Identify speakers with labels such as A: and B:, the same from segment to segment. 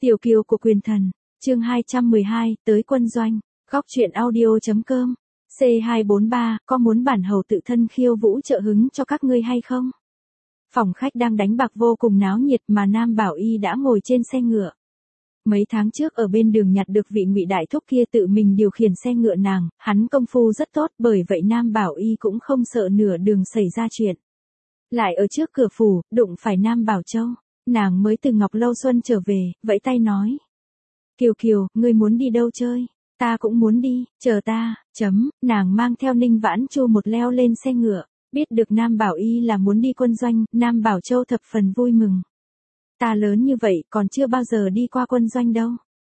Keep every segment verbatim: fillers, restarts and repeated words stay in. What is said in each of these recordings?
A: Tiểu kiều của quyền thần, chương hai trăm mười hai, tới quân doanh, góc truyện audio.com, C hai bốn ba, có muốn bản hầu tự thân khiêu vũ trợ hứng cho các ngươi hay không? Phòng khách đang đánh bạc vô cùng náo nhiệt mà Nam Bảo Y đã ngồi trên xe ngựa. Mấy tháng trước ở bên đường nhặt được vị ngụy đại thúc kia tự mình điều khiển xe ngựa nàng, hắn công phu rất tốt, bởi vậy Nam Bảo Y cũng không sợ nửa đường xảy ra chuyện. Lại ở trước cửa phủ, đụng phải Nam Bảo Châu, nàng mới từ Ngọc Lâu Xuân trở về, vẫy tay nói. Kiều Kiều, ngươi muốn đi đâu chơi? Ta cũng muốn đi, chờ ta, chấm, nàng mang theo Ninh Vãn Chu một leo lên xe ngựa, biết được Nam Bảo Y là muốn đi quân doanh, Nam Bảo Châu thập phần vui mừng. Ta lớn như vậy còn chưa bao giờ đi qua quân doanh đâu.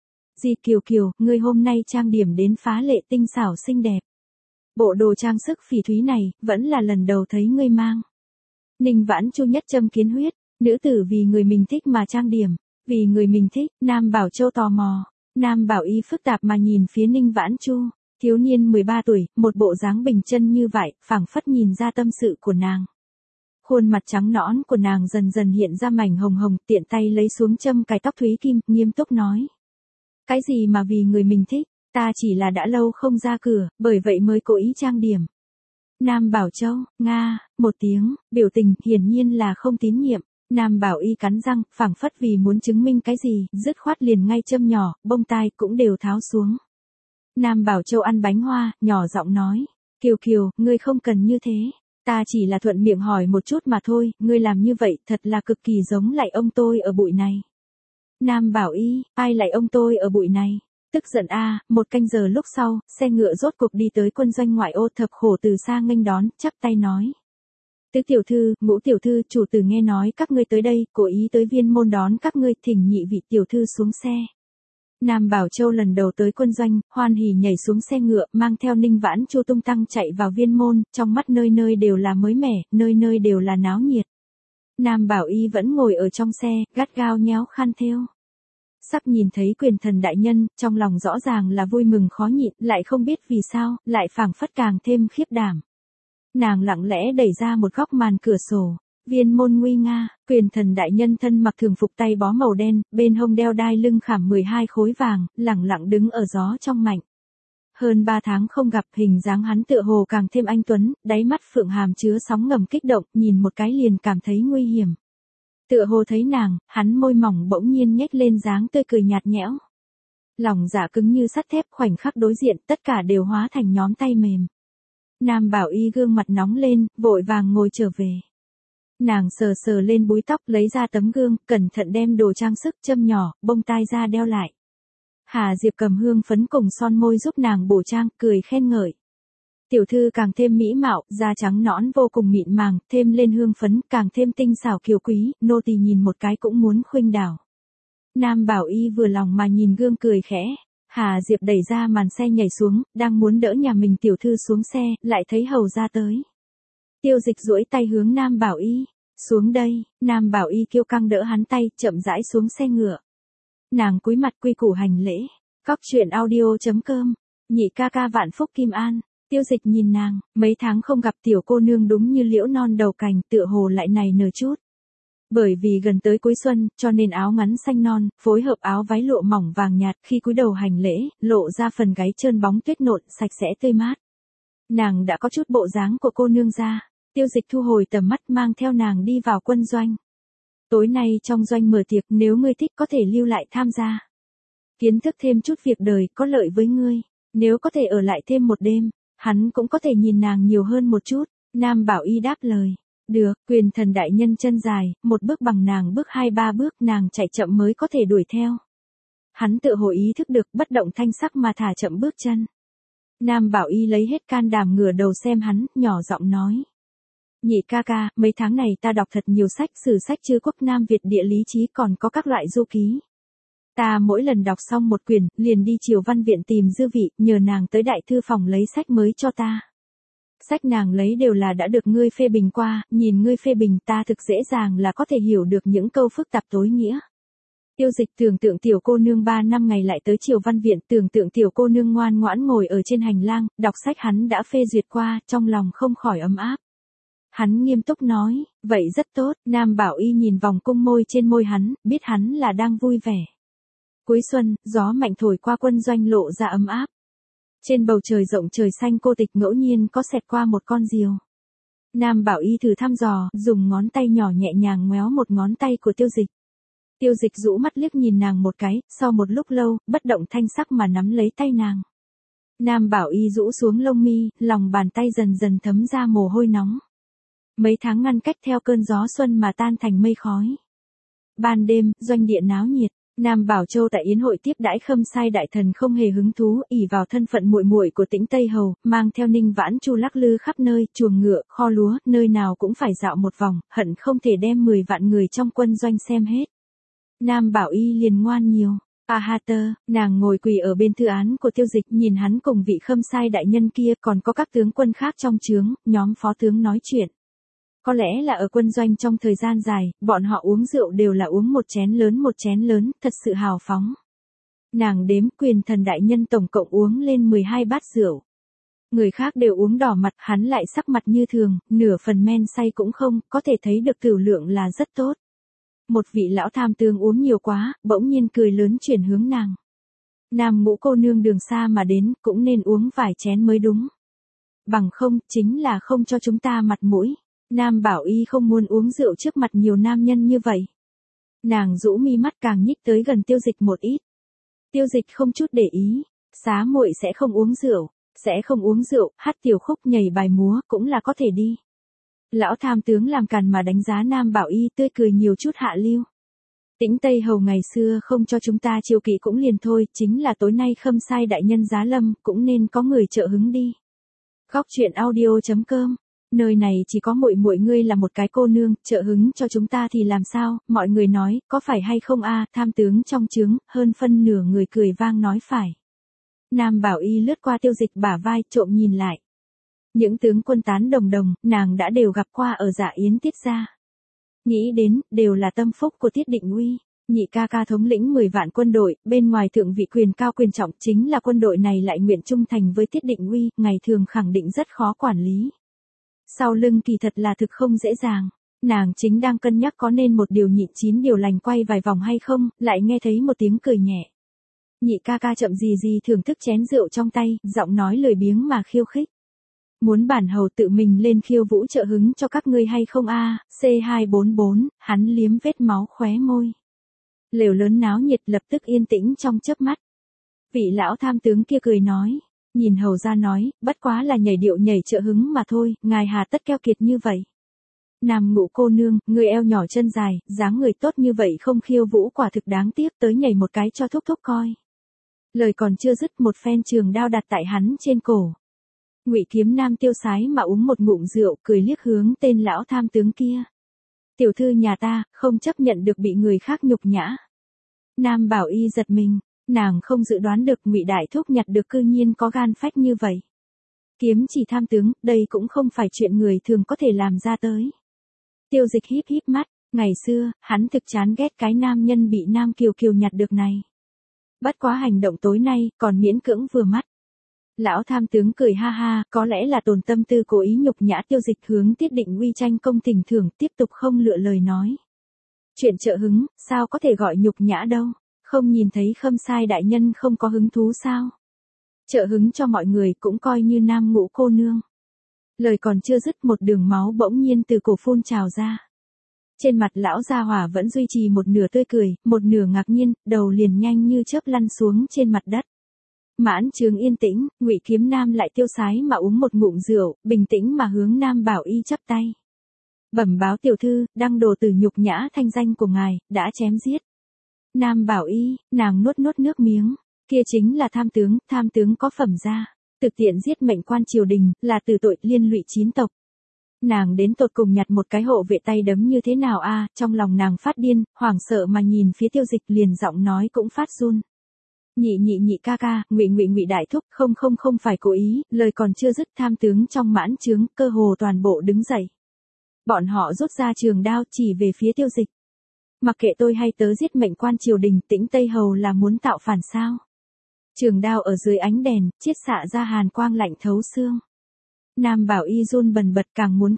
A: Dì Kiều Kiều, ngươi hôm nay trang điểm đến phá lệ tinh xảo xinh đẹp. Bộ đồ trang sức phỉ thúy này, vẫn là lần đầu thấy ngươi mang. Ninh Vãn Chu nhất châm kiến huyết, nữ tử vì người mình thích mà trang điểm, vì người mình thích, Nam Bảo Châu tò mò. Nam Bảo Y phức tạp mà nhìn phía Ninh Vãn Chu, thiếu niên mười ba tuổi, một bộ dáng bình chân như vậy, phảng phất nhìn ra tâm sự của nàng. Khuôn mặt trắng nõn của nàng dần dần hiện ra mảnh hồng hồng, tiện tay lấy xuống châm cài tóc thúy kim, nghiêm túc nói. Cái gì mà vì người mình thích, ta chỉ là đã lâu không ra cửa, bởi vậy mới cố ý trang điểm. Nam Bảo Châu, Nga, một tiếng, biểu tình, hiển nhiên là không tín nhiệm. Nam Bảo Y cắn răng, phảng phất vì muốn chứng minh cái gì, dứt khoát liền ngay châm nhỏ, bông tai cũng đều tháo xuống. Nam Bảo Châu ăn bánh hoa, nhỏ giọng nói. Kiều Kiều, ngươi không cần như thế. Ta chỉ là thuận miệng hỏi một chút mà thôi, ngươi làm như vậy thật là cực kỳ giống lại ông tôi ở bụi này. Nam Bảo Y, ai lại ông tôi ở bụi này? Tức giận a, à, một canh giờ lúc sau, xe ngựa rốt cuộc đi tới quân doanh ngoại ô, thập khổ từ xa nghênh đón, chắp tay nói. Tứ tiểu thư, ngũ tiểu thư, chủ tử nghe nói các ngươi tới đây, cố ý tới viên môn đón các ngươi, thỉnh nhị vị tiểu thư xuống xe. Nam Bảo Châu lần đầu tới quân doanh, hoan hỉ nhảy xuống xe ngựa, mang theo Ninh Vãn Chu tung tăng chạy vào viên môn, trong mắt nơi nơi đều là mới mẻ, nơi nơi đều là náo nhiệt. Nam Bảo Y vẫn ngồi ở trong xe, gắt gao nhéo khăn thêu. Sắp nhìn thấy quyền thần đại nhân, trong lòng rõ ràng là vui mừng khó nhịn, lại không biết vì sao, lại phảng phất càng thêm khiếp đảm. Nàng lặng lẽ đẩy ra một góc màn cửa sổ. Viên môn nguy nga, quyền thần đại nhân thân mặc thường phục tay bó màu đen, bên hông đeo đai lưng khảm mười hai khối vàng, lẳng lặng đứng ở gió trong mạnh. Hơn ba tháng không gặp, hình dáng hắn tựa hồ càng thêm anh tuấn, đáy mắt phượng hàm chứa sóng ngầm kích động, nhìn một cái liền cảm thấy nguy hiểm. Tựa hồ thấy nàng, hắn môi mỏng bỗng nhiên nhếch lên dáng tươi cười nhạt nhẽo. Lòng dạ cứng như sắt thép, khoảnh khắc đối diện, tất cả đều hóa thành nhón tay mềm. Nam Bảo Y gương mặt nóng lên, vội vàng ngồi trở về. Nàng sờ sờ lên búi tóc, lấy ra tấm gương, cẩn thận đem đồ trang sức, châm nhỏ, bông tai ra đeo lại. Hà Diệp cầm hương phấn cùng son môi giúp nàng bổ trang, cười khen ngợi. Tiểu thư càng thêm mỹ mạo, da trắng nõn vô cùng mịn màng, thêm lên hương phấn, càng thêm tinh xảo kiều quý, nô tỳ nhìn một cái cũng muốn khuynh đảo. Nam Bảo Y vừa lòng mà nhìn gương cười khẽ. Hà Diệp đẩy ra màn xe nhảy xuống, đang muốn đỡ nhà mình tiểu thư xuống xe, lại thấy hầu ra tới. Tiêu Dịch duỗi tay hướng Nam Bảo Y. Xuống đây, Nam Bảo Y kiêu căng đỡ hắn tay, chậm rãi xuống xe ngựa. Nàng cúi mặt quy củ hành lễ. Góc truyện audio.com, nhị ca ca vạn phúc kim an. Tiêu Dịch nhìn nàng, mấy tháng không gặp tiểu cô nương đúng như liễu non đầu cành, tựa hồ lại này nở chút. Bởi vì gần tới cuối xuân, cho nên áo ngắn xanh non, phối hợp áo váy lụa mỏng vàng nhạt, khi cúi đầu hành lễ, lộ ra phần gáy trơn bóng tuyết nộn, sạch sẽ tươi mát. Nàng đã có chút bộ dáng của cô nương ra. Tiêu Dịch thu hồi tầm mắt, mang theo nàng đi vào quân doanh. Tối nay trong doanh mở tiệc, nếu ngươi thích có thể lưu lại tham gia. Kiến thức thêm chút việc đời, có lợi với ngươi. Nếu có thể ở lại thêm một đêm, hắn cũng có thể nhìn nàng nhiều hơn một chút. Nam Bảo Y đáp lời. Được, quyền thần đại nhân chân dài, một bước bằng nàng bước hai ba bước, nàng chạy chậm mới có thể đuổi theo. Hắn tự hồ ý thức được, bất động thanh sắc mà thả chậm bước chân. Nam Bảo Y lấy hết can đảm ngửa đầu xem hắn, nhỏ giọng nói. Nhị ca ca, mấy tháng này ta đọc thật nhiều sách, sử sách chư quốc Nam Việt địa lý chí, còn có các loại du ký. Ta mỗi lần đọc xong một quyển, liền đi Triều Văn Viện tìm dư vị, nhờ nàng tới đại thư phòng lấy sách mới cho ta. Sách nàng lấy đều là đã được ngươi phê bình qua, nhìn ngươi phê bình ta thực dễ dàng là có thể hiểu được những câu phức tạp tối nghĩa. Tiêu Dịch tưởng tượng tiểu cô nương ba năm ngày lại tới Triều Văn Viện, tưởng tượng tiểu cô nương ngoan ngoãn ngồi ở trên hành lang, đọc sách hắn đã phê duyệt qua, trong lòng không khỏi ấm áp. Hắn nghiêm túc nói, vậy rất tốt. Nam Bảo Y nhìn vòng cung môi trên môi hắn, biết hắn là đang vui vẻ. Cuối xuân, gió mạnh thổi qua quân doanh lộ ra ấm áp. Trên bầu trời rộng trời xanh cô tịch ngẫu nhiên có xẹt qua một con diều. Nam Bảo Y thử thăm dò, dùng ngón tay nhỏ nhẹ nhàng ngoéo một ngón tay của Tiêu Dịch. Tiêu Dịch rũ mắt liếc nhìn nàng một cái, sau một lúc lâu, bất động thanh sắc mà nắm lấy tay nàng. Nam Bảo Y rũ xuống lông mi, lòng bàn tay dần dần thấm ra mồ hôi nóng. Mấy tháng ngăn cách theo cơn gió xuân mà tan thành mây khói. Ban đêm, doanh địa náo nhiệt. Nam Bảo Châu tại yến hội tiếp đãi Khâm Sai đại thần không hề hứng thú, ỷ vào thân phận muội muội của Tĩnh Tây Hầu, mang theo Ninh Vãn Chu lắc lư khắp nơi, chuồng ngựa, kho lúa, nơi nào cũng phải dạo một vòng, hận không thể đem mười vạn người trong quân doanh xem hết. Nam Bảo Y liền ngoan nhiều. A ha tơ, nàng ngồi quỳ ở bên thư án của Tiêu Dịch, nhìn hắn cùng vị Khâm Sai đại nhân kia, còn có các tướng quân khác trong trướng, nhóm phó tướng nói chuyện. Có lẽ là ở quân doanh trong thời gian dài, bọn họ uống rượu đều là uống một chén lớn một chén lớn, thật sự hào phóng. Nàng đếm Quyền Thần đại nhân tổng cộng uống lên mười hai bát rượu. Người khác đều uống đỏ mặt, hắn lại sắc mặt như thường, nửa phần men say cũng không, có thể thấy được tửu lượng là rất tốt. Một vị lão tham tướng uống nhiều quá, bỗng nhiên cười lớn chuyển hướng nàng. Nam Ngũ cô nương đường xa mà đến, cũng nên uống vài chén mới đúng. Bằng không, chính là không cho chúng ta mặt mũi. Nam Bảo Y không muốn uống rượu trước mặt nhiều nam nhân như vậy. Nàng rũ mi mắt càng nhích tới gần Tiêu Dịch một ít. Tiêu Dịch không chút để ý, xá muội sẽ không uống rượu, sẽ không uống rượu, hát tiểu khúc nhảy bài múa cũng là có thể đi. Lão tham tướng làm càn mà đánh giá Nam Bảo Y tươi cười nhiều chút hạ lưu. Tĩnh Tây Hầu ngày xưa không cho chúng ta chiêu kỵ cũng liền thôi, chính là tối nay Khâm Sai đại nhân giá lâm, cũng nên có người trợ hứng đi. Góc truyện audio chấm com. Nơi này chỉ có muội muội ngươi là một cái cô nương, trợ hứng cho chúng ta thì làm sao? Mọi người nói, có phải hay không a? Tham tướng trong trướng, hơn phân nửa người cười vang nói phải. Nam Bảo Y lướt qua Tiêu Dịch bả vai, trộm nhìn lại. Những tướng quân tán đồng đồng, nàng đã đều gặp qua ở Dạ Yến Tiết gia. Nghĩ đến, đều là tâm phúc của Tiết Định Uy. Nhị ca ca thống lĩnh mười vạn quân đội, bên ngoài thượng vị quyền cao quyền trọng, chính là quân đội này lại nguyện trung thành với Tiết Định Uy, ngày thường khẳng định rất khó quản lý. Sau lưng kỳ thật là thực không dễ dàng. Nàng chính đang cân nhắc có nên một điều nhịn chín điều lành quay vài vòng hay không, lại nghe thấy một tiếng cười nhẹ. Nhị ca ca chậm gì gì thưởng thức chén rượu trong tay, giọng nói lười biếng mà khiêu khích. Muốn bản hầu tự mình lên khiêu vũ trợ hứng cho các ngươi hay không a? C hai bốn bốn, hắn liếm vết máu khóe môi. Lều lớn náo nhiệt lập tức yên tĩnh trong chớp mắt. Vị lão tham tướng kia cười nói. Nhìn hầu ra nói, bất quá là nhảy điệu nhảy trợ hứng mà thôi, ngài hà tất keo kiệt như vậy. Nam Ngũ cô nương, người eo nhỏ chân dài, dáng người tốt như vậy không khiêu vũ quả thực đáng tiếc, tới nhảy một cái cho thúc thúc coi. Lời còn chưa dứt, một phen trường đao đặt tại hắn trên cổ. Ngụy Kiếm Nam tiêu sái mà uống một ngụm rượu, cười liếc hướng tên lão tham tướng kia. Tiểu thư nhà ta, không chấp nhận được bị người khác nhục nhã. Nam Bảo Y giật mình. Nàng không dự đoán được Ngụy đại thúc nhặt được cư nhiên có gan phách như vậy. Kiếm chỉ tham tướng, đây cũng không phải chuyện người thường có thể làm ra tới. Tiêu Dịch híp híp mắt, ngày xưa, hắn thực chán ghét cái nam nhân bị Nam Kiều Kiều nhặt được này. Bất quá hành động tối nay, còn miễn cưỡng vừa mắt. Lão tham tướng cười ha ha, có lẽ là tồn tâm tư cố ý nhục nhã Tiêu Dịch hướng Tiết Định Uy tranh công tình thưởng, tiếp tục không lựa lời nói. Chuyện trợ hứng, sao có thể gọi nhục nhã đâu. Không nhìn thấy Khâm Sai đại nhân không có hứng thú sao? Trợ hứng cho mọi người cũng coi như Nam Ngũ cô nương. Lời còn chưa dứt, một đường máu bỗng nhiên từ cổ phun trào ra. Trên mặt lão gia hỏa vẫn duy trì một nửa tươi cười, một nửa ngạc nhiên, đầu liền nhanh như chớp lăn xuống trên mặt đất. Mãn trướng yên tĩnh, Ngụy Kiếm Nam lại tiêu sái mà uống một ngụm rượu, bình tĩnh mà hướng Nam Bảo Y chắp tay. Bẩm báo tiểu thư, đăng đồ từ nhục nhã thanh danh của ngài, đã chém giết. Nam Bảo Y, nàng nuốt nuốt nước miếng, kia chính là tham tướng, tham tướng có phẩm gia, thực tiện giết mệnh quan triều đình, là từ tội liên lụy chín tộc. Nàng đến tột cùng nhặt một cái hộ vệ tay đấm như thế nào a? Trong lòng nàng phát điên, hoảng sợ mà nhìn phía Tiêu Dịch, liền giọng nói cũng phát run. Nhị nhị nhị ca ca, Ngụy Ngụy Ngụy đại thúc, không không không phải cố ý, lời còn chưa dứt, tham tướng trong mãn trướng, cơ hồ toàn bộ đứng dậy. Bọn họ rút ra trường đao chỉ về phía Tiêu Dịch. Mặc kệ tôi hay tớ giết mệnh quan triều đình, Tĩnh Tây Hầu là muốn tạo phản sao? Trường đao ở dưới ánh đèn, chiết xạ ra hàn quang lạnh thấu xương. Nam Bảo Y run bần bật càng muốn khóc,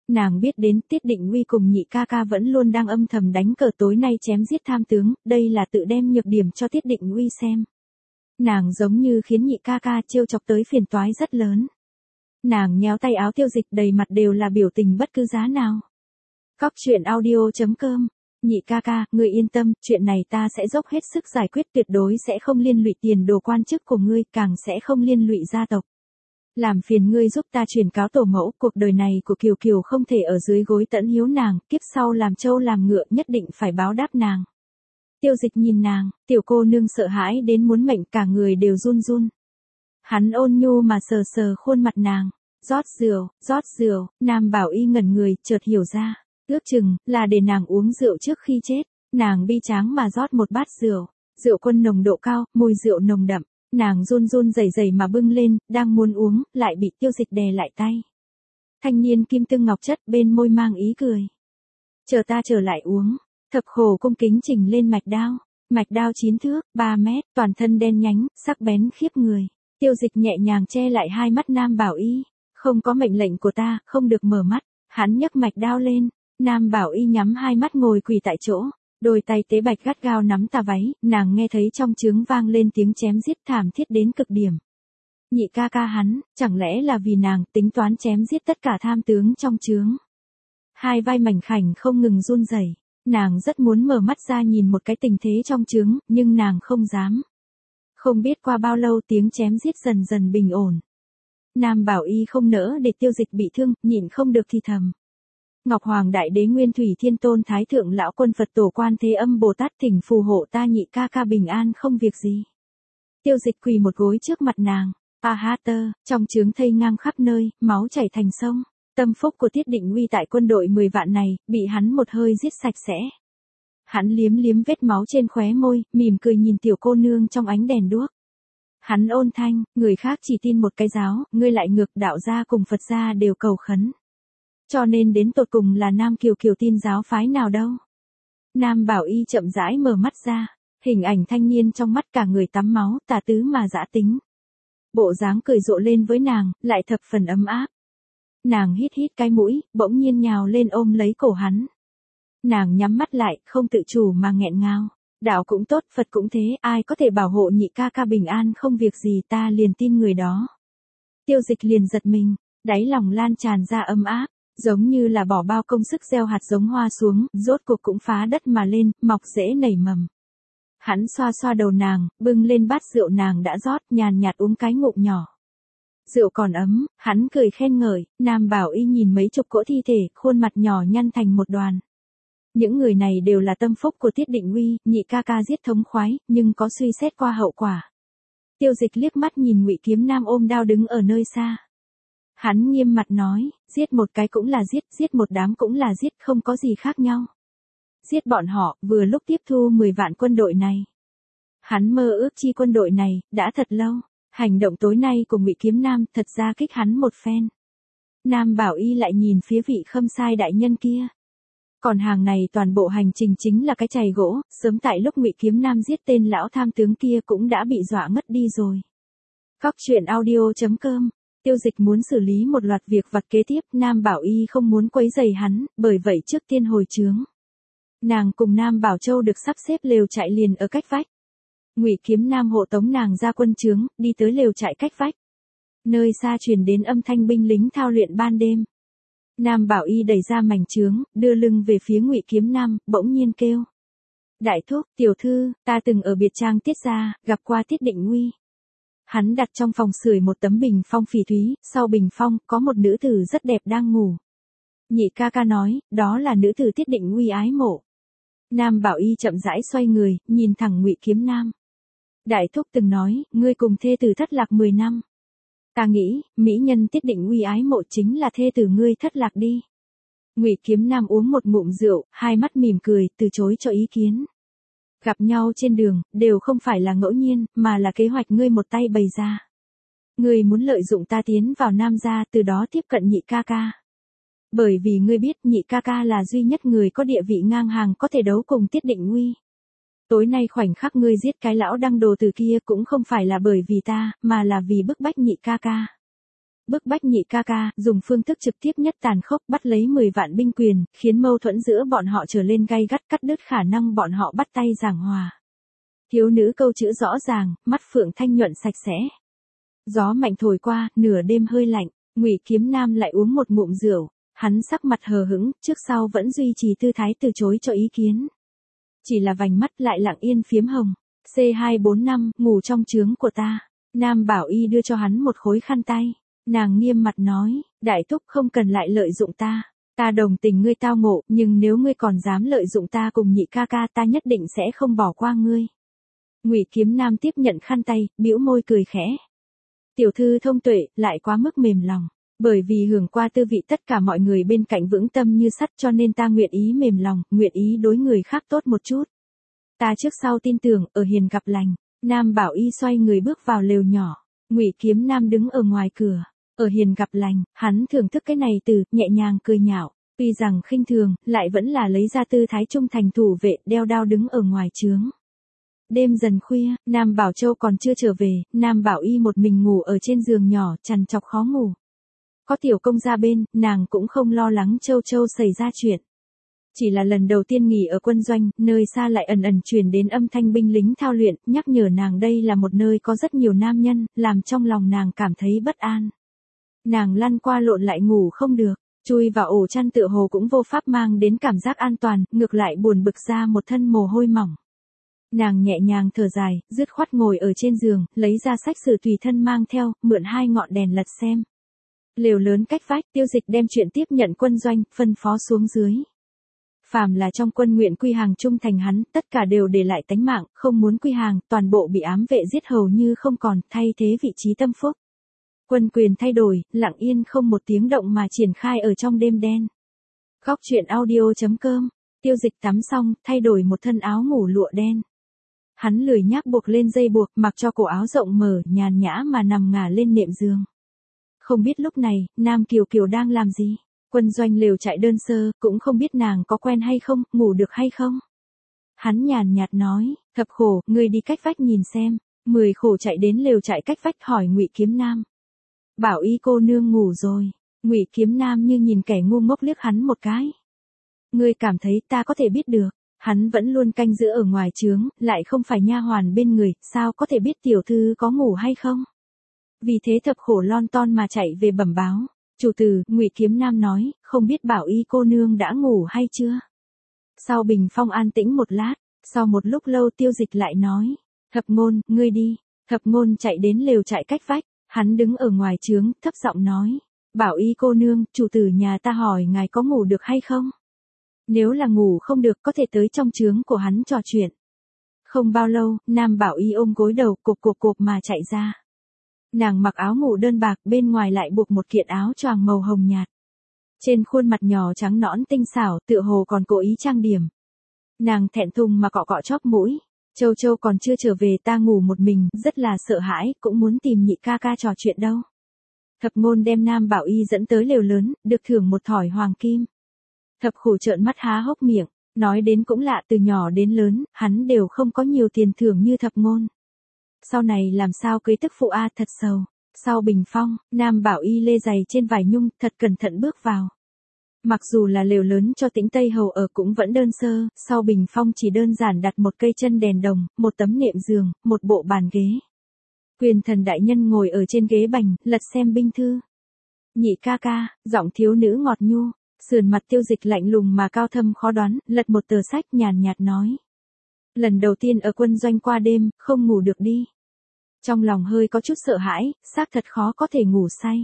A: Nàng biết đến Tiết Định Uy cùng nhị ca ca vẫn luôn đang âm thầm đánh cờ tối nay chém giết tham tướng, đây là tự đem nhược điểm cho Tiết Định Uy xem. Nàng giống như khiến nhị ca ca trêu chọc tới phiền toái rất lớn. Nàng nhéo tay áo Tiêu Dịch đầy mặt đều là biểu tình bất cứ giá nào. Cóc truyện audio chấm com. Nhị ca ca, ngươi yên tâm, chuyện này ta sẽ dốc hết sức giải quyết, tuyệt đối sẽ không liên lụy tiền đồ quan chức của ngươi, càng sẽ không liên lụy gia tộc. Làm phiền ngươi giúp ta truyền cáo tổ mẫu, cuộc đời này của Kiều Kiều không thể ở dưới gối tẫn hiếu nàng, kiếp sau làm trâu làm ngựa nhất định phải báo đáp nàng. Tiêu Dịch nhìn nàng, tiểu cô nương sợ hãi đến muốn mệnh, cả người đều run run. Hắn ôn nhu mà sờ sờ khuôn mặt nàng, rót rượu, rót rượu, Nam Bảo Y ngẩn người, chợt hiểu ra, ước chừng là để nàng uống rượu trước khi chết. Nàng bi tráng mà rót một bát rượu, rượu quân nồng độ cao, mùi rượu nồng đậm, nàng run run rẩy rẩy mà bưng lên, đang muốn uống, lại bị Tiêu Dịch đè lại tay. Thanh niên kim tương ngọc chất bên môi mang ý cười. Chờ ta trở lại uống. Thập khổ cung kính chỉnh lên mạch đao, mạch đao chín thước, ba mét, toàn thân đen nhánh, sắc bén khiếp người. Tiêu Dịch nhẹ nhàng che lại hai mắt Nam Bảo Y, không có mệnh lệnh của ta, không được mở mắt. Hắn nhấc mạch đao lên, Nam Bảo Y nhắm hai mắt ngồi quỳ tại chỗ, đôi tay tế bạch gắt gao nắm tà váy, nàng nghe thấy trong trướng vang lên tiếng chém giết thảm thiết đến cực điểm. Nhị ca ca hắn, chẳng lẽ là vì nàng tính toán chém giết tất cả tham tướng trong trướng. Hai vai mảnh khảnh không ngừng run rẩy. Nàng rất muốn mở mắt ra nhìn một cái tình thế trong trướng, nhưng nàng không dám. Không biết qua bao lâu tiếng chém giết dần dần bình ổn. Nam Bảo Y không nỡ để Tiêu Dịch bị thương, nhịn không được thì thầm. Ngọc Hoàng Đại Đế Nguyên Thủy Thiên Tôn Thái Thượng Lão Quân Phật Tổ Quan Thế Âm Bồ Tát thỉnh phù hộ ta nhị ca ca bình an không việc gì. Tiêu Dịch quỳ một gối trước mặt nàng. A ha tơ, trong trướng thây ngang khắp nơi, máu chảy thành sông. Tâm phúc của Tiết Định Uy tại quân đội mười vạn này, bị hắn một hơi giết sạch sẽ. Hắn liếm liếm vết máu trên khóe môi, mỉm cười nhìn tiểu cô nương trong ánh đèn đuốc. Hắn ôn thanh, người khác chỉ tin một cái giáo, ngươi lại ngược, đạo gia cùng Phật gia đều cầu khấn. Cho nên đến tột cùng là Nam Kiều Kiều tin giáo phái nào đâu. Nam Bảo Y chậm rãi mở mắt ra, hình ảnh thanh niên trong mắt cả người tắm máu, tà tứ mà dã tính. Bộ dáng cười rộ lên với nàng, lại thập phần ấm áp. Nàng hít hít cái mũi, bỗng nhiên nhào lên ôm lấy cổ hắn. Nàng nhắm mắt lại, không tự chủ mà nghẹn ngào. Đạo cũng tốt, Phật cũng thế, ai có thể bảo hộ nhị ca ca bình an không việc gì, ta liền tin người đó. Tiêu Dịch liền giật mình, đáy lòng lan tràn ra ấm áp, giống như là bỏ bao công sức gieo hạt giống hoa xuống, rốt cuộc cũng phá đất mà lên, mọc rễ nảy mầm. Hắn xoa xoa đầu nàng, bưng lên bát rượu nàng đã rót, nhàn nhạt uống cái ngụm nhỏ. Rượu còn ấm, hắn cười khen ngợi, Nam Bảo Y nhìn mấy chục cỗ thi thể, khuôn mặt nhỏ nhăn thành một đoàn. Những người này đều là tâm phúc của Tiết Định Uy, nhị ca ca giết thống khoái, nhưng có suy xét qua hậu quả. Tiêu Dịch liếc mắt nhìn Ngụy Kiếm Nam ôm đao đứng ở nơi xa. Hắn nghiêm mặt nói, giết một cái cũng là giết, giết một đám cũng là giết, không có gì khác nhau. Giết bọn họ, vừa lúc tiếp thu mười vạn quân đội này. Hắn mơ ước chi quân đội này, đã thật lâu. Hành động tối nay của Ngụy Kiếm Nam thật ra kích hắn một phen. Nam Bảo Y lại nhìn phía vị Khâm Sai đại nhân kia. Còn hàng này toàn bộ hành trình chính là cái chày gỗ, sớm tại lúc Ngụy Kiếm Nam giết tên lão tham tướng kia cũng đã bị dọa ngất đi rồi. Cóc truyện audio chấm com. Tiêu Dịch muốn xử lý một loạt việc vặt kế tiếp, Nam Bảo Y không muốn quấy rầy hắn, bởi vậy trước tiên hồi trướng. Nàng cùng Nam Bảo Châu được sắp xếp lều trại liền ở cách vách. Ngụy Kiếm Nam hộ tống nàng ra quân trướng, đi tới lều trại cách vách. Nơi xa truyền đến âm thanh binh lính thao luyện ban đêm. Nam Bảo Y đẩy ra mảnh trướng, đưa lưng về phía Ngụy Kiếm Nam, bỗng nhiên kêu: "Đại thúc, tiểu thư, ta từng ở biệt trang Tiết gia, gặp qua Tiết Định Uy." Hắn đặt trong phòng sưởi một tấm bình phong phỉ thúy, sau bình phong có một nữ tử rất đẹp đang ngủ. Nhị ca ca nói, đó là nữ tử Tiết Định Uy ái mộ. Nam Bảo Y chậm rãi xoay người, nhìn thẳng Ngụy Kiếm Nam. Đại thúc từng nói, ngươi cùng thê tử thất lạc mười năm. Ta nghĩ, mỹ nhân Tiết Định Uy ái mộ chính là thê tử ngươi thất lạc đi. Ngụy Kiếm Nam uống một ngụm rượu, hai mắt mỉm cười, từ chối cho ý kiến. Gặp nhau trên đường, đều không phải là ngẫu nhiên, mà là kế hoạch ngươi một tay bày ra. Ngươi muốn lợi dụng ta tiến vào Nam gia, từ đó tiếp cận nhị ca ca. Bởi vì ngươi biết nhị ca ca là duy nhất người có địa vị ngang hàng có thể đấu cùng Tiết Định Uy. Tối nay khoảnh khắc ngươi giết cái lão đăng đồ từ kia cũng không phải là bởi vì ta, mà là vì bức bách nhị ca ca. bức bách nhị ca ca, dùng phương thức trực tiếp nhất tàn khốc bắt lấy mười vạn binh quyền, khiến mâu thuẫn giữa bọn họ trở lên gay gắt, cắt đứt khả năng bọn họ bắt tay giảng hòa. Thiếu nữ câu chữ rõ ràng, mắt phượng thanh nhuận sạch sẽ. Gió mạnh thổi qua, nửa đêm hơi lạnh, Ngụy Kiếm Nam lại uống một ngụm rượu, hắn sắc mặt hờ hững, trước sau vẫn duy trì tư thái từ chối cho ý kiến. Chỉ là vành mắt lại lặng yên phiếm hồng. C hai bốn năm, ngủ trong trướng của ta. Nam Bảo Y đưa cho hắn một khối khăn tay. Nàng nghiêm mặt nói, đại thúc không cần lại lợi dụng ta. Ta đồng tình ngươi tao ngộ, nhưng nếu ngươi còn dám lợi dụng ta cùng nhị ca ca ta nhất định sẽ không bỏ qua ngươi. Ngụy Kiếm Nam tiếp nhận khăn tay, bĩu môi cười khẽ. Tiểu thư thông tuệ, lại quá mức mềm lòng. Bởi vì hưởng qua tư vị tất cả mọi người bên cạnh vững tâm như sắt cho nên ta nguyện ý mềm lòng, nguyện ý đối người khác tốt một chút. Ta trước sau tin tưởng, ở hiền gặp lành. Nam Bảo Y xoay người bước vào lều nhỏ. Ngụy Kiếm Nam đứng ở ngoài cửa. Ở hiền gặp lành, hắn thưởng thức cái này từ, nhẹ nhàng cười nhạo. Tuy rằng khinh thường, lại vẫn là lấy ra tư thái trung thành thủ vệ, đeo đao đứng ở ngoài trướng. Đêm dần khuya, Nam Bảo Châu còn chưa trở về, Nam Bảo Y một mình ngủ ở trên giường nhỏ, trằn trọc khó ngủ. Có tiểu công ra bên, nàng cũng không lo lắng Châu Châu xảy ra chuyện. Chỉ là lần đầu tiên nghỉ ở quân doanh, nơi xa lại ẩn ẩn truyền đến âm thanh binh lính thao luyện, nhắc nhở nàng đây là một nơi có rất nhiều nam nhân, làm trong lòng nàng cảm thấy bất an. Nàng lăn qua lộn lại ngủ không được, chui vào ổ chăn tựa hồ cũng vô pháp mang đến cảm giác an toàn, ngược lại buồn bực ra một thân mồ hôi mỏng. Nàng nhẹ nhàng thở dài, dứt khoát ngồi ở trên giường, lấy ra sách sử tùy thân mang theo, mượn hai ngọn đèn lật xem. Lều lớn cách vách, Tiêu Dịch đem chuyện tiếp nhận quân doanh, phân phó xuống dưới. Phàm là trong quân nguyện quy hàng trung thành hắn, tất cả đều để lại tánh mạng, không muốn quy hàng, toàn bộ bị ám vệ giết hầu như không còn, thay thế vị trí tâm phúc. Quân quyền thay đổi, lặng yên không một tiếng động mà triển khai ở trong đêm đen. Góc truyện audio chấm com, Tiêu Dịch tắm xong, thay đổi một thân áo ngủ lụa đen. Hắn lười nhác buộc lên dây buộc, mặc cho cổ áo rộng mở, nhàn nhã mà nằm ngả lên nệm giường. Không biết lúc này, Nam Kiều Kiều đang làm gì? Quân doanh lều trại đơn sơ, cũng không biết nàng có quen hay không, ngủ được hay không. Hắn nhàn nhạt nói, thập khổ, ngươi đi cách vách nhìn xem. Mười khổ chạy đến lều trại cách vách hỏi Ngụy Kiếm Nam. Bảo Y cô nương ngủ rồi. Ngụy Kiếm Nam như nhìn kẻ ngu ngốc liếc hắn một cái. Ngươi cảm thấy ta có thể biết được. Hắn vẫn luôn canh giữ ở ngoài trướng, lại không phải nha hoàn bên người, sao có thể biết tiểu thư có ngủ hay không? Vì thế thập khổ lon ton mà chạy về bẩm báo. Chủ tử, Ngụy Kiếm Nam nói, không biết Bảo Y cô nương đã ngủ hay chưa? Sau bình phong an tĩnh một lát, sau một lúc lâu Tiêu Dịch lại nói, Thập Ngôn, ngươi đi. Thập Ngôn chạy đến lều trại cách vách, hắn đứng ở ngoài trướng, thấp giọng nói, Bảo Y cô nương, chủ tử nhà ta hỏi ngài có ngủ được hay không? Nếu là ngủ không được có thể tới trong trướng của hắn trò chuyện. Không bao lâu, Nam Bảo Y ôm gối đầu cộp cộp cộp mà chạy ra. Nàng mặc áo ngủ đơn bạc, bên ngoài lại buộc một kiện áo choàng màu hồng nhạt. Trên khuôn mặt nhỏ trắng nõn tinh xảo, tựa hồ còn cố ý trang điểm. Nàng thẹn thùng mà cọ cọ chóp mũi. Châu Châu còn chưa trở về, ta ngủ một mình, rất là sợ hãi, cũng muốn tìm nhị ca ca trò chuyện đâu. Thập Ngôn đem Nam Bảo Y dẫn tới lều lớn, được thưởng một thỏi hoàng kim. Thập khổ trợn mắt há hốc miệng, nói đến cũng lạ, từ nhỏ đến lớn, hắn đều không có nhiều tiền thưởng như Thập Ngôn. Sau này làm sao cưới tức phụ a, thật sầu. Sau bình phong, Nam Bảo Y lê giày trên vải nhung, thật cẩn thận bước vào. Mặc dù là lều lớn cho Tĩnh Tây hầu ở cũng vẫn đơn sơ, sau bình phong chỉ đơn giản đặt một cây chân đèn đồng, một tấm nệm giường, một bộ bàn ghế. Quyền thần đại nhân ngồi ở trên ghế bành, lật xem binh thư. Nhị ca ca, giọng thiếu nữ ngọt nhu, sườn mặt Tiêu Dịch lạnh lùng mà cao thâm khó đoán, lật một tờ sách nhàn nhạt nói. Lần đầu tiên ở quân doanh qua đêm, không ngủ được đi. Trong lòng hơi có chút sợ hãi, xác thật khó có thể ngủ say.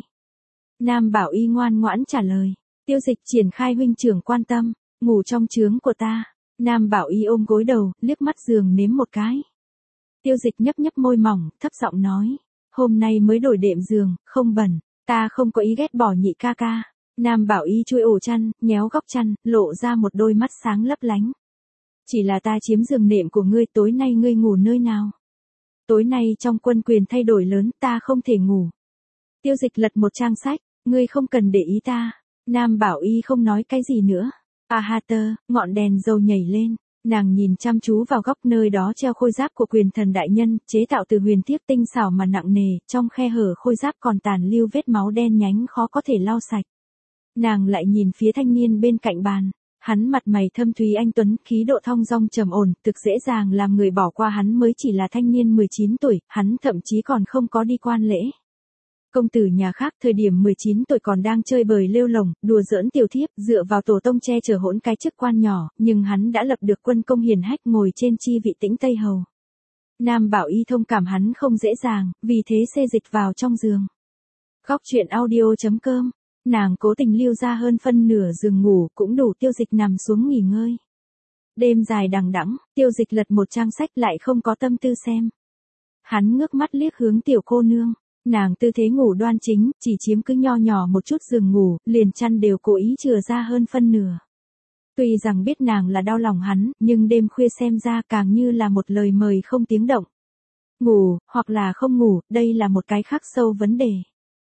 A: Nam Bảo Y ngoan ngoãn trả lời. Tiêu Dịch triển khai huynh trưởng quan tâm, ngủ trong trướng của ta. Nam Bảo Y ôm gối đầu, liếc mắt giường nếm một cái. Tiêu Dịch nhấp nhấp môi mỏng, thấp giọng nói. Hôm nay mới đổi đệm giường, không bẩn, ta không có ý ghét bỏ nhị ca ca. Nam Bảo Y chui ổ chăn, nhéo góc chăn, lộ ra một đôi mắt sáng lấp lánh. Chỉ là ta chiếm giường nệm của ngươi, tối nay ngươi ngủ nơi nào? Tối nay trong quân quyền thay đổi lớn, ta không thể ngủ. Tiêu Dịch lật một trang sách, ngươi không cần để ý ta. Nam Bảo Y không nói cái gì nữa. A ha tơ, ngọn đèn dầu nhảy lên. Nàng nhìn chăm chú vào góc nơi đó treo khôi giáp của quyền thần đại nhân, chế tạo từ huyền thiếp tinh xảo mà nặng nề, trong khe hở khôi giáp còn tàn lưu vết máu đen nhánh khó có thể lau sạch. Nàng lại nhìn phía thanh niên bên cạnh bàn. Hắn mặt mày thâm thúy anh tuấn, khí độ thong dong trầm ổn, thực dễ dàng làm người bỏ qua hắn mới chỉ là thanh niên mười chín tuổi, hắn thậm chí còn không có đi quan lễ. Công tử nhà khác thời điểm mười chín tuổi còn đang chơi bời lêu lổng, đùa giỡn tiểu thiếp, dựa vào tổ tông che chở hỗn cái chức quan nhỏ, nhưng hắn đã lập được quân công hiển hách ngồi trên chi vị tĩnh Tây Hầu. Nam Bảo Y thông cảm hắn không dễ dàng, vì thế xê dịch vào trong giường. Góc truyện audio chấm com. Nàng cố tình lưu ra hơn phân nửa giường ngủ, cũng đủ Tiêu Dịch nằm xuống nghỉ ngơi. Đêm dài đằng đẵng, Tiêu Dịch lật một trang sách lại không có tâm tư xem. Hắn ngước mắt liếc hướng tiểu cô nương, nàng tư thế ngủ đoan chính, chỉ chiếm cứ nho nhỏ một chút giường ngủ, liền chăn đều cố ý chừa ra hơn phân nửa. Tuy rằng biết nàng là đau lòng hắn, nhưng đêm khuya xem ra càng như là một lời mời không tiếng động. Ngủ, hoặc là không ngủ, đây là một cái khắc sâu vấn đề.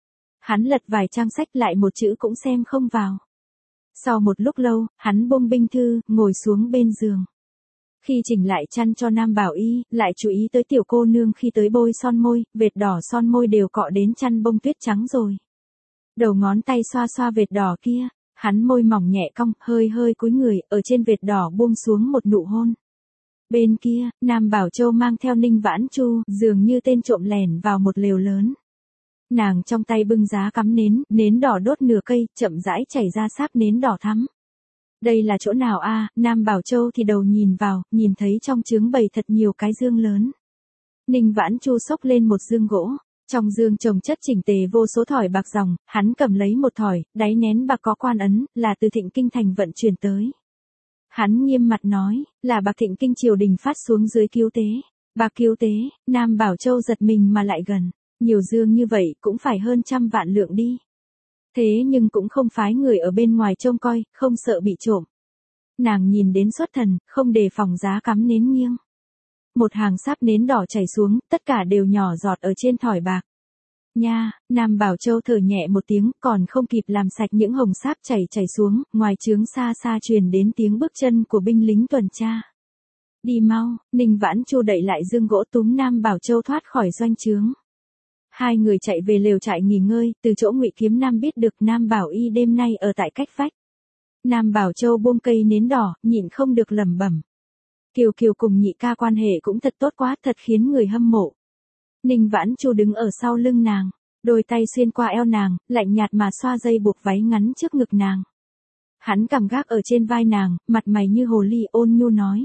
A: Hắn lật vài trang sách lại một chữ cũng xem không vào. Sau một lúc lâu, hắn buông binh thư, ngồi xuống bên giường. Khi chỉnh lại chăn cho Nam Bảo Y, lại chú ý tới tiểu cô nương khi tới bôi son môi, vệt đỏ son môi đều cọ đến chăn bông tuyết trắng rồi. Đầu ngón tay xoa xoa vệt đỏ kia, hắn môi mỏng nhẹ cong, hơi hơi cúi người, ở trên vệt đỏ buông xuống một nụ hôn. Bên kia, Nam Bảo Châu mang theo Ninh Vãn Chu, dường như tên trộm lẻn vào một lều lớn. Nàng trong tay bưng giá cắm nến, nến đỏ đốt nửa cây, chậm rãi chảy ra sáp nến đỏ thắm. Đây là chỗ nào a? Nam Bảo Châu thì đầu nhìn vào, nhìn thấy trong chướng bày thật nhiều cái dương lớn. Ninh Vãn Chu xốc lên một dương gỗ, trong dương chồng chất chỉnh tề vô số thỏi bạc ròng, hắn cầm lấy một thỏi, đáy nén bạc có quan ấn, là từ Thịnh Kinh thành vận chuyển tới. Hắn nghiêm mặt nói, là bạc Thịnh Kinh triều đình phát xuống dưới cứu tế. Bạc cứu tế, Nam Bảo Châu giật mình mà lại gần. Nhiều dương như vậy cũng phải hơn trăm vạn lượng đi. Thế nhưng cũng không phái người ở bên ngoài trông coi, không sợ bị trộm. Nàng nhìn đến xuất thần, không đề phòng giá cắm nến nghiêng. Một hàng sáp nến đỏ chảy xuống, tất cả đều nhỏ giọt ở trên thỏi bạc. Nha, Nam Bảo Châu thở nhẹ một tiếng, còn không kịp làm sạch những hồng sáp chảy chảy xuống, ngoài trướng xa xa truyền đến tiếng bước chân của binh lính tuần tra. Đi mau, Ninh Vãn Chu đẩy lại dương gỗ túm Nam Bảo Châu thoát khỏi doanh trướng. Hai người chạy về lều trại nghỉ ngơi, từ chỗ Ngụy Kiếm Nam biết được Nam Bảo Y đêm nay ở tại cách vách. Nam Bảo Châu buông cây nến đỏ, nhịn không được lẩm bẩm. Kiều Kiều cùng nhị ca quan hệ cũng thật tốt quá, thật khiến người hâm mộ. Ninh Vãn Chu đứng ở sau lưng nàng, đôi tay xuyên qua eo nàng, lạnh nhạt mà xoa dây buộc váy ngắn trước ngực nàng. Hắn cầm gác ở trên vai nàng, mặt mày như hồ ly ôn nhu nói.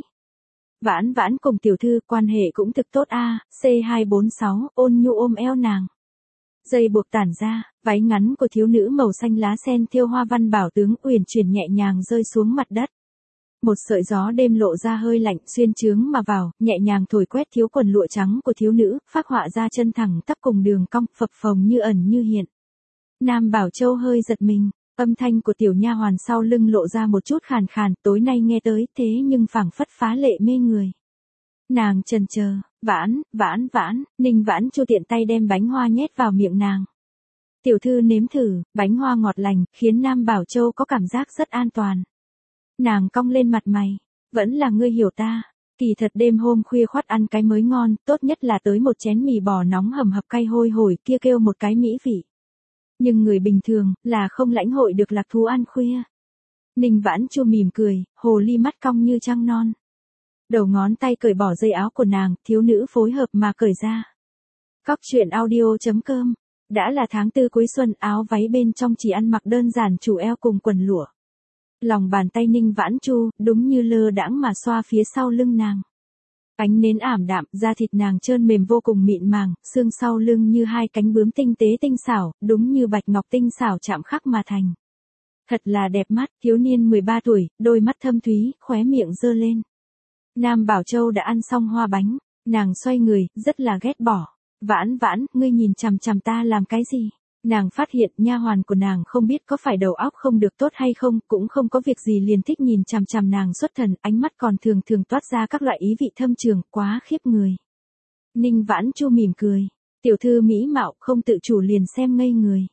A: Vãn Vãn cùng tiểu thư quan hệ cũng thực tốt a. C hai bốn sáu, ôn nhu ôm eo nàng. Dây buộc tản ra, váy ngắn của thiếu nữ màu xanh lá sen thêu hoa văn bảo tướng uyển chuyển nhẹ nhàng rơi xuống mặt đất. Một sợi gió đêm lộ ra hơi lạnh xuyên trướng mà vào, nhẹ nhàng thổi quét thiếu quần lụa trắng của thiếu nữ, phác họa ra chân thẳng tắp cùng đường cong, phập phồng như ẩn như hiện. Nam Bảo Châu hơi giật mình, âm thanh của tiểu nha hoàn sau lưng lộ ra một chút khàn khàn, tối nay nghe tới thế nhưng phảng phất phá lệ mê người. Nàng chần chờ, Vãn, Vãn, Vãn, Ninh Vãn Chu tiện tay đem bánh hoa nhét vào miệng nàng. Tiểu thư nếm thử, bánh hoa ngọt lành, khiến Nam Bảo Châu có cảm giác rất an toàn. Nàng cong lên mặt mày, vẫn là ngươi hiểu ta, kỳ thật đêm hôm khuya khoắt ăn cái mới ngon, tốt nhất là tới một chén mì bò nóng hầm hập cay hôi hổi kia kêu một cái mỹ vị. Nhưng người bình thường, là không lãnh hội được lạc thú ăn khuya. Ninh Vãn Chu mỉm cười, hồ ly mắt cong như trăng non. Đầu ngón tay cởi bỏ dây áo của nàng, thiếu nữ phối hợp mà cởi ra. Góc truyện audio chấm com. Đã là tháng tư cuối xuân, áo váy bên trong chỉ ăn mặc đơn giản chủ eo cùng quần lụa. Lòng bàn tay Ninh Vãn Chu, đúng như lơ đãng mà xoa phía sau lưng nàng. Ánh nến ảm đạm, da thịt nàng trơn mềm vô cùng mịn màng, xương sau lưng như hai cánh bướm tinh tế tinh xảo, đúng như bạch ngọc tinh xảo chạm khắc mà thành. Thật là đẹp mắt, thiếu niên mười ba tuổi, đôi mắt thâm thúy, khóe miệng giơ lên. Nam Bảo Châu đã ăn xong hoa bánh, nàng xoay người, rất là ghét bỏ. Vãn Vãn, ngươi nhìn chằm chằm ta làm cái gì? Nàng phát hiện nha hoàn của nàng không biết có phải đầu óc không được tốt hay không, cũng không có việc gì liền thích nhìn chằm chằm nàng xuất thần, ánh mắt còn thường thường toát ra các loại ý vị thâm trường, quá khiếp người. Ninh Vãn Chu mỉm cười, tiểu thư mỹ mạo không tự chủ liền xem ngây người.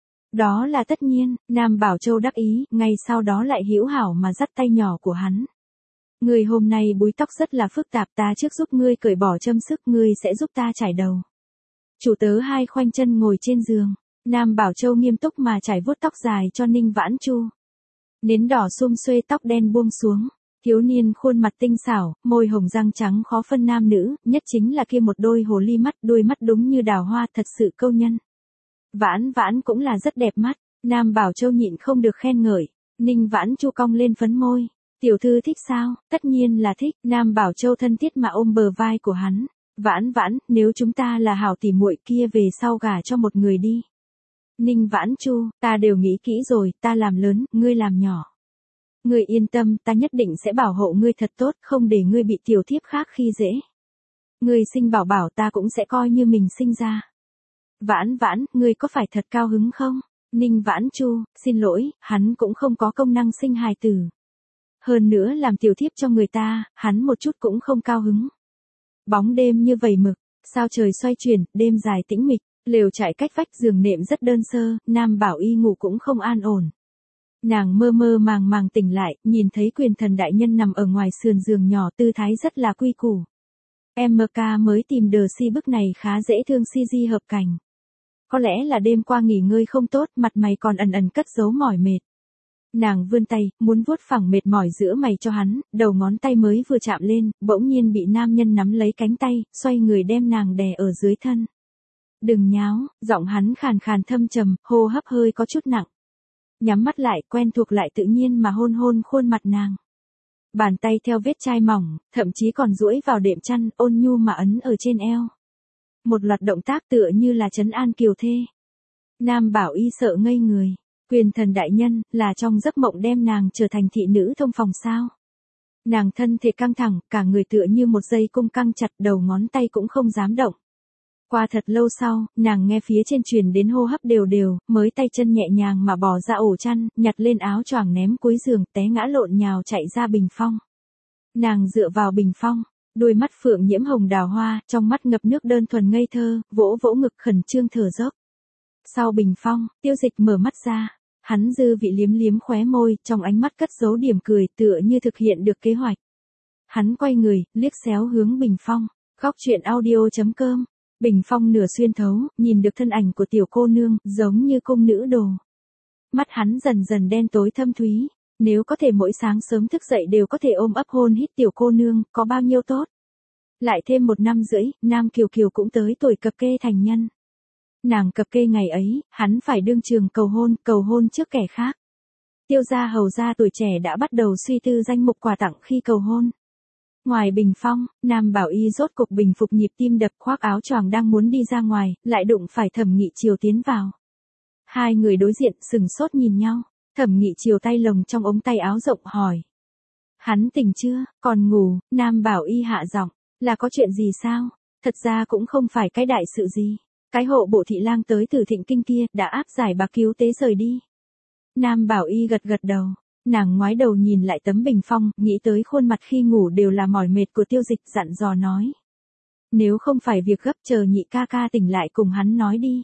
A: Đó là tất nhiên, Nam Bảo Châu đắc ý, ngay sau đó lại hữu hảo mà dắt tay nhỏ của hắn. Ngươi hôm nay búi tóc rất là phức tạp, ta trước giúp ngươi cởi bỏ châm sức, ngươi sẽ giúp ta chải đầu. Chủ tớ hai khoanh chân ngồi trên giường, Nam Bảo Châu nghiêm túc mà chải vuốt tóc dài cho Ninh Vãn Chu. Nến đỏ sum xuê tóc đen buông xuống, thiếu niên khuôn mặt tinh xảo, môi hồng răng trắng khó phân nam nữ, nhất chính là kia một đôi hồ ly mắt, đôi mắt đúng như đào hoa, thật sự câu nhân. Vãn Vãn cũng là rất đẹp mắt, Nam Bảo Châu nhịn không được khen ngợi. Ninh Vãn Chu cong lên phấn môi, tiểu thư thích sao? Tất nhiên là thích. Nam Bảo Châu thân thiết mà ôm bờ vai của hắn. Vãn Vãn, nếu chúng ta là hảo tỉ muội kia về sau gả cho một người đi. Ninh Vãn Chu, ta đều nghĩ kỹ rồi, ta làm lớn, ngươi làm nhỏ. Ngươi yên tâm, ta nhất định sẽ bảo hộ ngươi thật tốt, không để ngươi bị tiểu thiếp khác khi dễ. Ngươi sinh bảo bảo ta cũng sẽ coi như mình sinh ra. Vãn Vãn, ngươi có phải thật cao hứng không? Ninh Vãn Chu, xin lỗi, hắn cũng không có công năng sinh hài tử. Hơn nữa làm tiểu thiếp cho người ta, hắn một chút cũng không cao hứng. Bóng đêm như vầy mực, sao trời xoay chuyển, đêm dài tĩnh mịch, lều trại cách vách giường nệm rất đơn sơ, Nam Bảo Y ngủ cũng không an ổn. Nàng mơ mơ màng màng tỉnh lại, nhìn thấy Quyền Thần đại nhân nằm ở ngoài sườn giường nhỏ, tư thái rất là quy củ. em ca mới tìm đờ si bức này khá dễ thương, xê giê hợp cảnh. Có lẽ là đêm qua nghỉ ngơi không tốt, mặt mày còn ẩn ẩn cất giấu mỏi mệt. Nàng vươn tay, muốn vuốt phẳng mệt mỏi giữa mày cho hắn, đầu ngón tay mới vừa chạm lên, bỗng nhiên bị nam nhân nắm lấy cánh tay, xoay người đem nàng đè ở dưới thân. Đừng nháo, giọng hắn khàn khàn thâm trầm, hô hấp hơi có chút nặng. Nhắm mắt lại, quen thuộc lại tự nhiên mà hôn hôn khuôn mặt nàng. Bàn tay theo vết chai mỏng, thậm chí còn duỗi vào đệm chăn, ôn nhu mà ấn ở trên eo. Một loạt động tác tựa như là trấn an kiều thê. Nam Bảo Y sợ ngây người. Quyền Thần đại nhân, là trong giấc mộng đem nàng trở thành thị nữ thông phòng sao? Nàng thân thể căng thẳng, cả người tựa như một dây cung căng chặt, đầu ngón tay cũng không dám động. Qua thật lâu sau, nàng nghe phía trên truyền đến hô hấp đều đều, mới tay chân nhẹ nhàng mà bò ra ổ chăn, nhặt lên áo choàng ném cuối giường, té ngã lộn nhào chạy ra bình phong. Nàng dựa vào bình phong, đôi mắt phượng nhiễm hồng đào hoa, trong mắt ngập nước đơn thuần ngây thơ, vỗ vỗ ngực khẩn trương thở dốc. Sau bình phong, Tiêu Dịch mở mắt ra, hắn dư vị liếm liếm khóe môi, trong ánh mắt cất giấu điểm cười tựa như thực hiện được kế hoạch. Hắn quay người, liếc xéo hướng bình phong, góc truyện audio chấm com. Bình phong nửa xuyên thấu, nhìn được thân ảnh của tiểu cô nương, giống như cung nữ đồ. Mắt hắn dần dần đen tối thâm thúy, nếu có thể mỗi sáng sớm thức dậy đều có thể ôm ấp hôn hít tiểu cô nương, có bao nhiêu tốt. Lại thêm một năm rưỡi, Nam Kiều Kiều cũng tới tuổi cập kê thành nhân. Nàng cập kê ngày ấy, hắn phải đương trường cầu hôn, cầu hôn trước kẻ khác. Tiêu gia hầu gia tuổi trẻ đã bắt đầu suy tư danh mục quà tặng khi cầu hôn. Ngoài bình phong, Nam Bảo Y rốt cục bình phục nhịp tim đập, khoác áo choàng đang muốn đi ra ngoài, lại đụng phải Thẩm Nghị Chiều tiến vào. Hai người đối diện sừng sốt nhìn nhau, Thẩm Nghị Chiều tay lồng trong ống tay áo rộng hỏi. Hắn tỉnh chưa, còn ngủ? Nam Bảo Y hạ giọng, là có chuyện gì sao? Thật ra cũng không phải cái đại sự gì. Cái hộ bộ thị lang tới từ Thịnh Kinh kia, đã áp giải bạc cứu tế rời đi. Nam Bảo Y gật gật đầu. Nàng ngoái đầu nhìn lại tấm bình phong, nghĩ tới khuôn mặt khi ngủ đều là mỏi mệt của Tiêu Dịch, dặn dò nói. Nếu không phải việc gấp, chờ nhị ca ca tỉnh lại cùng hắn nói đi.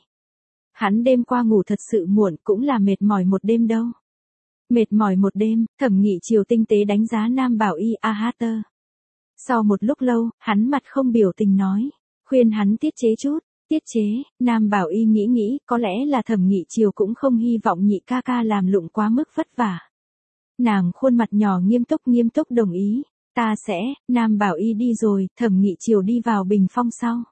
A: Hắn đêm qua ngủ thật sự muộn, cũng là mệt mỏi một đêm đâu. Mệt mỏi một đêm, Thẩm Nghị Chiều tinh tế đánh giá Nam Bảo Y a hát tơ. Sau một lúc lâu, hắn mặt không biểu tình nói. Khuyên hắn tiết chế chút. Tiết chế, Nam Bảo Y nghĩ nghĩ, có lẽ là Thẩm Nghị Chiều cũng không hy vọng nhị ca ca làm lụng quá mức vất vả. Nàng khuôn mặt nhỏ nghiêm túc nghiêm túc đồng ý. Ta sẽ, Nam Bảo Y đi rồi, Thẩm Nghị Chiều đi vào bình phong sau.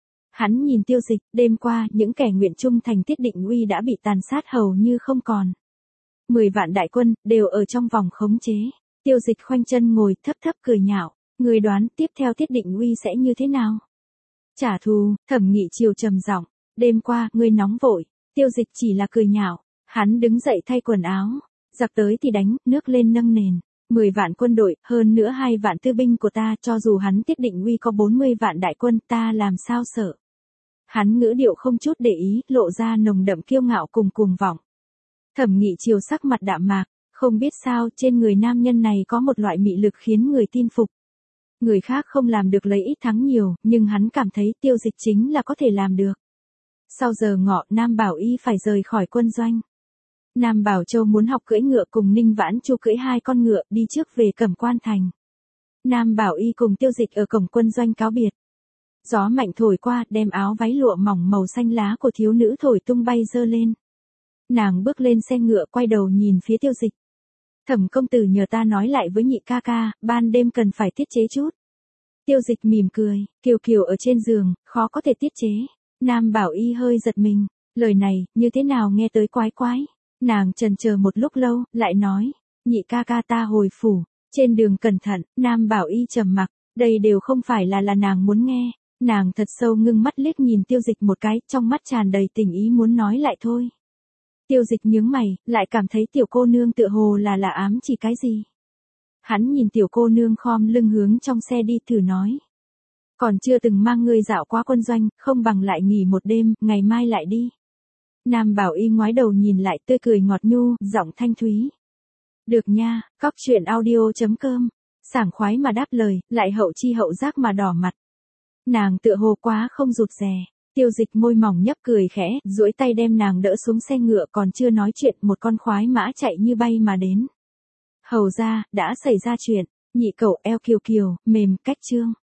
A: Hắn nhìn Tiêu Dịch, đêm qua, những kẻ nguyện trung thành Tiết Định Uy đã bị tàn sát hầu như không còn. Mười vạn đại quân, đều ở trong vòng khống chế. Tiêu Dịch khoanh chân ngồi, thấp thấp cười nhạo. Người đoán tiếp theo Tiết Định Uy sẽ như thế nào? Trả thù, Thẩm Nghị Chiều trầm giọng. Đêm qua, ngươi nóng vội. Tiêu Dịch chỉ là cười nhạo. Hắn đứng dậy thay quần áo. Giặc tới thì đánh, nước lên nâng nền. Mười vạn quân đội, hơn nữa hai vạn tư binh của ta, cho dù hắn Tiết Định Uy có bốn mươi vạn đại quân, ta làm sao sợ. Hắn ngữ điệu không chút để ý, lộ ra nồng đậm kiêu ngạo cùng cuồng vọng. Thẩm Nghị Chiều sắc mặt đạm mạc, không biết sao, trên người nam nhân này có một loại mị lực khiến người tin phục. Người khác không làm được lấy ít thắng nhiều, nhưng hắn cảm thấy Tiêu Dịch chính là có thể làm được. Sau giờ ngọ, Nam Bảo Y phải rời khỏi quân doanh. Nam Bảo Châu muốn học cưỡi ngựa cùng Ninh Vãn Chu cưỡi hai con ngựa đi trước về Cẩm Quan thành. Nam Bảo Y cùng Tiêu Dịch ở cổng quân doanh cáo biệt. Gió mạnh thổi qua, đem áo váy lụa mỏng màu xanh lá của thiếu nữ thổi tung bay dơ lên. Nàng bước lên xe ngựa quay đầu nhìn phía Tiêu Dịch. Thẩm công tử nhờ ta nói lại với nhị ca ca, ban đêm cần phải tiết chế chút. Tiêu Dịch mỉm cười, Kiều Kiều ở trên giường, khó có thể tiết chế. Nam Bảo Y hơi giật mình, lời này, như thế nào nghe tới quái quái. Nàng chần chờ một lúc lâu, lại nói, nhị ca ca ta hồi phủ, trên đường cẩn thận. Nam Bảo Y trầm mặc, đây đều không phải là là nàng muốn nghe. Nàng thật sâu ngưng mắt liếc nhìn Tiêu Dịch một cái, trong mắt tràn đầy tình ý muốn nói lại thôi. Tiêu Dịch nhướng mày, lại cảm thấy tiểu cô nương tựa hồ là là ám chỉ cái gì. Hắn nhìn tiểu cô nương khom lưng hướng trong xe đi thử nói. Còn chưa từng mang ngươi dạo qua quân doanh, không bằng lại nghỉ một đêm, ngày mai lại đi. Nam Bảo Y ngoái đầu nhìn lại tươi cười ngọt nhu, giọng thanh thúy. Được nha, cóc truyện audio chấm com. Sảng khoái mà đáp lời, lại hậu chi hậu giác mà đỏ mặt. Nàng tựa hồ quá không rụt rè. Tiêu Dịch môi mỏng nhấp cười khẽ, duỗi tay đem nàng đỡ xuống xe ngựa, còn chưa nói chuyện một con khoái mã chạy như bay mà đến. Hầu ra, đã xảy ra chuyện, nhị cậu eo kiều kiều, mềm, cách trương.